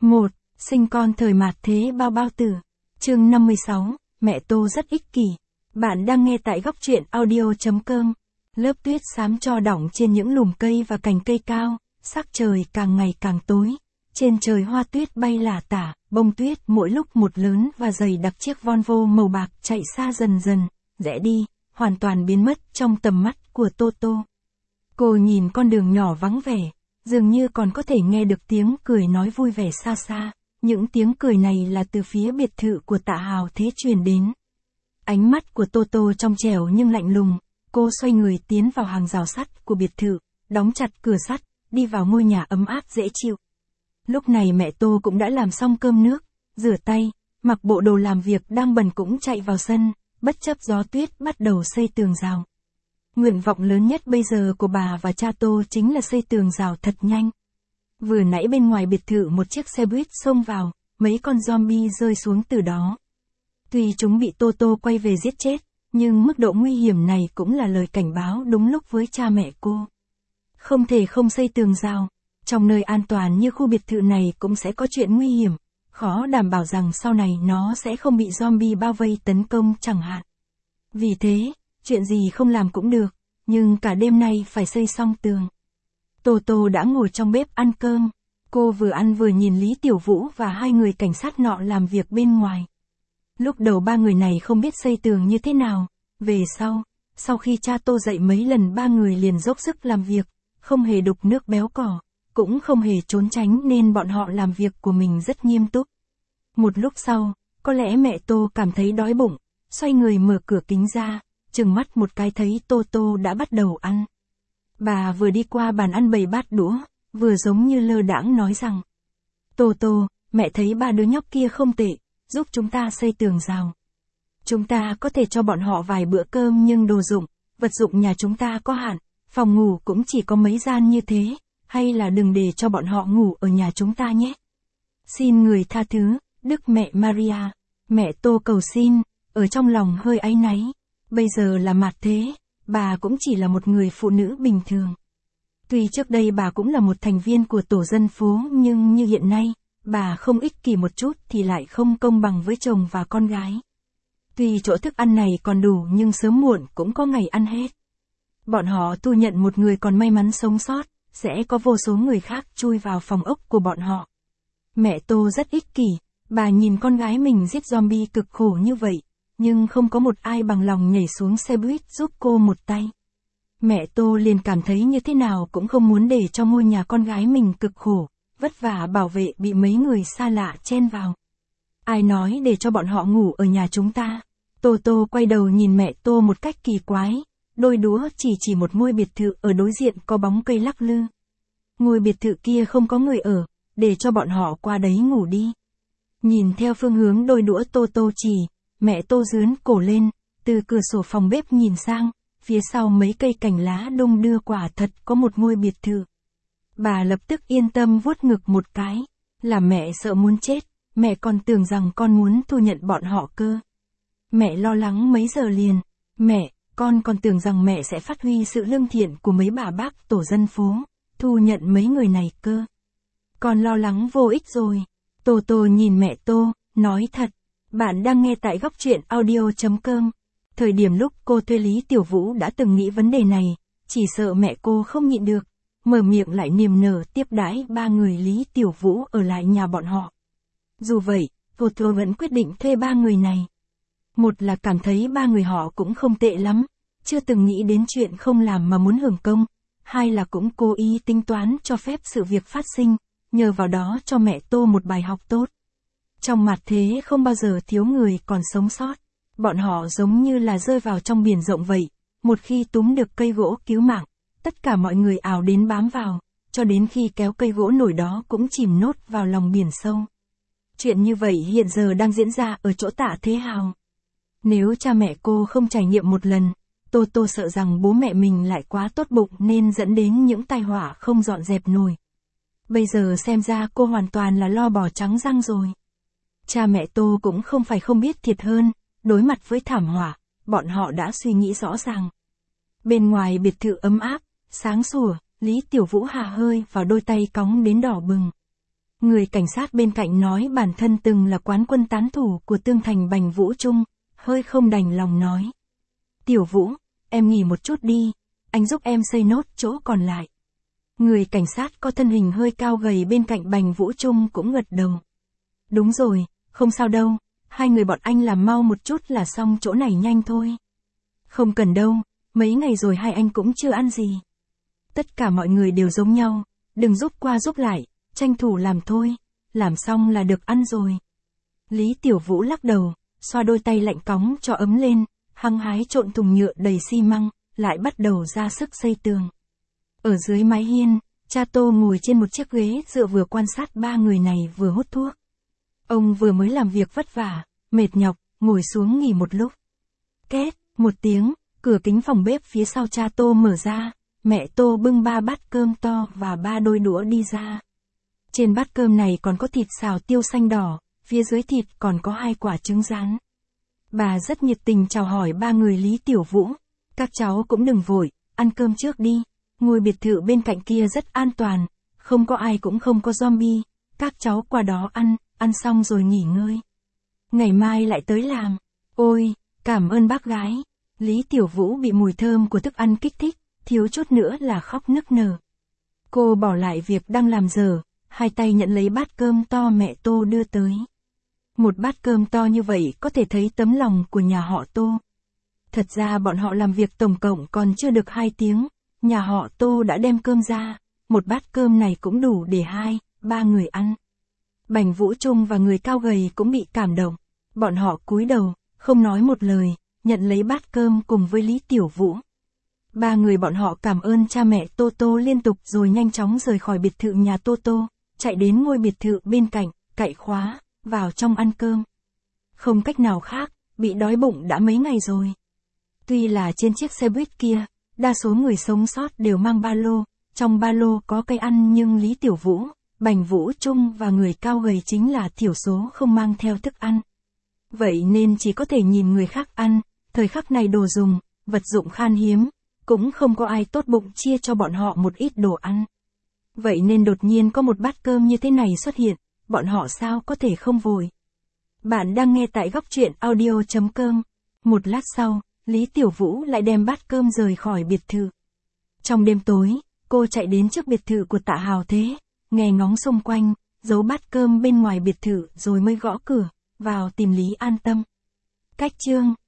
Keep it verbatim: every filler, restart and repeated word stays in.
một. Sinh con thời mạt thế bao bao tử. Chương năm mươi sáu, mẹ Tô rất ích kỷ. Bạn đang nghe tại góc truyện audio chấm com. Lớp tuyết xám cho đọng trên những lùm cây và cành cây cao, sắc trời càng ngày càng tối. Trên trời hoa tuyết bay lả tả, bông tuyết mỗi lúc một lớn và dày đặc. Chiếc Volvo màu bạc chạy xa dần dần, rẽ đi, hoàn toàn biến mất trong tầm mắt của Tô Tô. Cô nhìn con đường nhỏ vắng vẻ, dường như còn có thể nghe được tiếng cười nói vui vẻ xa xa. Những tiếng cười này là từ phía biệt thự của Tạ Hào Thế truyền đến. Ánh mắt của Tô Tô trong trẻo nhưng lạnh lùng, cô xoay người tiến vào hàng rào sắt của biệt thự, đóng chặt cửa sắt, đi vào ngôi nhà ấm áp dễ chịu. Lúc này mẹ Tô cũng đã làm xong cơm nước, rửa tay, mặc bộ đồ làm việc đang bận cũng chạy vào sân, bất chấp gió tuyết bắt đầu xây tường rào. Nguyện vọng lớn nhất bây giờ của bà và cha Tô chính là xây tường rào thật nhanh. Vừa nãy bên ngoài biệt thự một chiếc xe buýt xông vào, mấy con zombie rơi xuống từ đó. Tuy chúng bị Tô Tô quay về giết chết, nhưng mức độ nguy hiểm này cũng là lời cảnh báo đúng lúc với cha mẹ cô. Không thể không xây tường rào, trong nơi an toàn như khu biệt thự này cũng sẽ có chuyện nguy hiểm, khó đảm bảo rằng sau này nó sẽ không bị zombie bao vây tấn công chẳng hạn. Vì thế, chuyện gì không làm cũng được, nhưng cả đêm nay phải xây xong tường. Tô Tô đã ngồi trong bếp ăn cơm, cô vừa ăn vừa nhìn Lý Tiểu Vũ và hai người cảnh sát nọ làm việc bên ngoài. Lúc đầu ba người này không biết xây tường như thế nào, về sau, sau khi cha Tô dạy mấy lần ba người liền dốc sức làm việc, không hề đục nước béo cỏ, cũng không hề trốn tránh nên bọn họ làm việc của mình rất nghiêm túc. Một lúc sau, có lẽ mẹ Tô cảm thấy đói bụng, xoay người mở cửa kính ra, trừng mắt một cái thấy Tô Tô đã bắt đầu ăn. Bà vừa đi qua bàn ăn bày bát đũa, vừa giống như lơ đãng nói rằng: Tô Tô, mẹ thấy ba đứa nhóc kia không tệ, giúp chúng ta xây tường rào. Chúng ta có thể cho bọn họ vài bữa cơm nhưng đồ dụng, vật dụng nhà chúng ta có hạn, phòng ngủ cũng chỉ có mấy gian như thế, hay là đừng để cho bọn họ ngủ ở nhà chúng ta nhé. Xin người tha thứ, Đức Mẹ Maria. Mẹ Tô cầu xin, ở trong lòng hơi áy náy. Bây giờ là mạt thế, bà cũng chỉ là một người phụ nữ bình thường. Tuy trước đây bà cũng là một thành viên của tổ dân phố nhưng như hiện nay, bà không ích kỷ một chút thì lại không công bằng với chồng và con gái. Tuy chỗ thức ăn này còn đủ nhưng sớm muộn cũng có ngày ăn hết. Bọn họ thu nhận một người còn may mắn sống sót, sẽ có vô số người khác chui vào phòng ốc của bọn họ. Mẹ Tô rất ích kỷ, bà nhìn con gái mình giết zombie cực khổ như vậy, nhưng không có một ai bằng lòng nhảy xuống xe buýt giúp cô một tay. Mẹ Tô liền cảm thấy như thế nào cũng không muốn để cho ngôi nhà con gái mình cực khổ, vất vả bảo vệ bị mấy người xa lạ chen vào. Ai nói để cho bọn họ ngủ ở nhà chúng ta? Tô Tô quay đầu nhìn mẹ Tô một cách kỳ quái, đôi đũa chỉ chỉ một ngôi biệt thự ở đối diện có bóng cây lắc lư. Ngôi biệt thự kia không có người ở, để cho bọn họ qua đấy ngủ đi. Nhìn theo phương hướng đôi đũa Tô Tô chỉ, mẹ Tô dướn cổ lên, từ cửa sổ phòng bếp nhìn sang, phía sau mấy cây cành lá đung đưa quả thật có một ngôi biệt thự. Bà lập tức yên tâm vuốt ngực một cái, là mẹ sợ muốn chết, mẹ còn tưởng rằng con muốn thu nhận bọn họ cơ. Mẹ lo lắng mấy giờ liền, mẹ, con còn tưởng rằng mẹ sẽ phát huy sự lương thiện của mấy bà bác tổ dân phố, thu nhận mấy người này cơ. Con lo lắng vô ích rồi. Tô Tô nhìn mẹ Tô, nói thật. Bạn đang nghe tại góc truyện audio chấm com. Thời điểm lúc cô thuê Lý Tiểu Vũ đã từng nghĩ vấn đề này, chỉ sợ mẹ cô không nhịn được, mở miệng lại niềm nở tiếp đãi ba người Lý Tiểu Vũ ở lại nhà bọn họ. Dù vậy, cô Tô vẫn quyết định thuê ba người này. Một là cảm thấy ba người họ cũng không tệ lắm, chưa từng nghĩ đến chuyện không làm mà muốn hưởng công. Hai là cũng cố ý tính toán cho phép sự việc phát sinh, nhờ vào đó cho mẹ Tô một bài học tốt. Trong mặt thế không bao giờ thiếu người còn sống sót. Bọn họ giống như là rơi vào trong biển rộng vậy, một khi túm được cây gỗ cứu mạng, tất cả mọi người ào đến bám vào, cho đến khi kéo cây gỗ nổi đó cũng chìm nốt vào lòng biển sâu. Chuyện như vậy hiện giờ đang diễn ra ở chỗ Tạ Thế Hào. Nếu cha mẹ cô không trải nghiệm một lần, Tô Tô sợ rằng bố mẹ mình lại quá tốt bụng nên dẫn đến những tai họa không dọn dẹp nổi. Bây giờ xem ra cô hoàn toàn là lo bò trắng răng rồi. Cha mẹ Tô cũng không phải không biết thiệt hơn, đối mặt với thảm họa, bọn họ đã suy nghĩ rõ ràng. Bên ngoài biệt thự ấm áp, sáng sủa, Lý Tiểu Vũ hà hơi và đôi tay cóng đến đỏ bừng. Người cảnh sát bên cạnh nói bản thân từng là quán quân tán thủ của Tương Thành Bành Vũ Trung, hơi không đành lòng nói. Tiểu Vũ, em nghỉ một chút đi, anh giúp em xây nốt chỗ còn lại. Người cảnh sát có thân hình hơi cao gầy bên cạnh Bành Vũ Trung cũng gật đầu. Đúng rồi, không sao đâu, hai người bọn anh làm mau một chút là xong chỗ này nhanh thôi. Không cần đâu, mấy ngày rồi hai anh cũng chưa ăn gì. Tất cả mọi người đều giống nhau, đừng giúp qua giúp lại, tranh thủ làm thôi, làm xong là được ăn rồi. Lý Tiểu Vũ lắc đầu, xoa đôi tay lạnh cóng cho ấm lên, hăng hái trộn thùng nhựa đầy xi măng, lại bắt đầu ra sức xây tường. Ở dưới mái hiên, cha Tô ngồi trên một chiếc ghế dựa vừa quan sát ba người này vừa hút thuốc. Ông vừa mới làm việc vất vả, mệt nhọc, ngồi xuống nghỉ một lúc. Két, một tiếng, cửa kính phòng bếp phía sau cha Tô mở ra, mẹ Tô bưng ba bát cơm to và ba đôi đũa đi ra. Trên bát cơm này còn có thịt xào tiêu xanh đỏ, phía dưới thịt còn có hai quả trứng rán. Bà rất nhiệt tình chào hỏi ba người Lý Tiểu Vũ. Các cháu cũng đừng vội, ăn cơm trước đi. Ngôi biệt thự bên cạnh kia rất an toàn, không có ai cũng không có zombie. Các cháu qua đó ăn, ăn xong rồi nghỉ ngơi. Ngày mai lại tới làm. Ôi, cảm ơn bác gái. Lý Tiểu Vũ bị mùi thơm của thức ăn kích thích, thiếu chút nữa là khóc nức nở. Cô bỏ lại việc đang làm dở, hai tay nhận lấy bát cơm to mẹ Tô đưa tới. Một bát cơm to như vậy có thể thấy tấm lòng của nhà họ Tô. Thật ra bọn họ làm việc tổng cộng còn chưa được hai tiếng, nhà họ Tô đã đem cơm ra, một bát cơm này cũng đủ để hai, ba người ăn. Bành Vũ Trung và người cao gầy cũng bị cảm động, bọn họ cúi đầu, không nói một lời, nhận lấy bát cơm cùng với Lý Tiểu Vũ. Ba người bọn họ cảm ơn cha mẹ Tô Tô liên tục rồi nhanh chóng rời khỏi biệt thự nhà Tô Tô, chạy đến ngôi biệt thự bên cạnh, cậy khóa, vào trong ăn cơm. Không cách nào khác, bị đói bụng đã mấy ngày rồi. Tuy là trên chiếc xe buýt kia, đa số người sống sót đều mang ba lô, trong ba lô có cây ăn nhưng Lý Tiểu Vũ, Bành Vũ Trung và người cao gầy chính là thiểu số không mang theo thức ăn. Vậy nên chỉ có thể nhìn người khác ăn, thời khắc này đồ dùng, vật dụng khan hiếm, cũng không có ai tốt bụng chia cho bọn họ một ít đồ ăn. Vậy nên đột nhiên có một bát cơm như thế này xuất hiện, bọn họ sao có thể không vội. Bạn đang nghe tại góc truyện audio chấm com. Một lát sau, Lý Tiểu Vũ lại đem bát cơm rời khỏi biệt thự. Trong đêm tối, cô chạy đến trước biệt thự của Tạ Hào Thế, nghe ngóng xung quanh, giấu bát cơm bên ngoài biệt thự rồi mới gõ cửa, vào tìm Lý An Tâm. Cách chương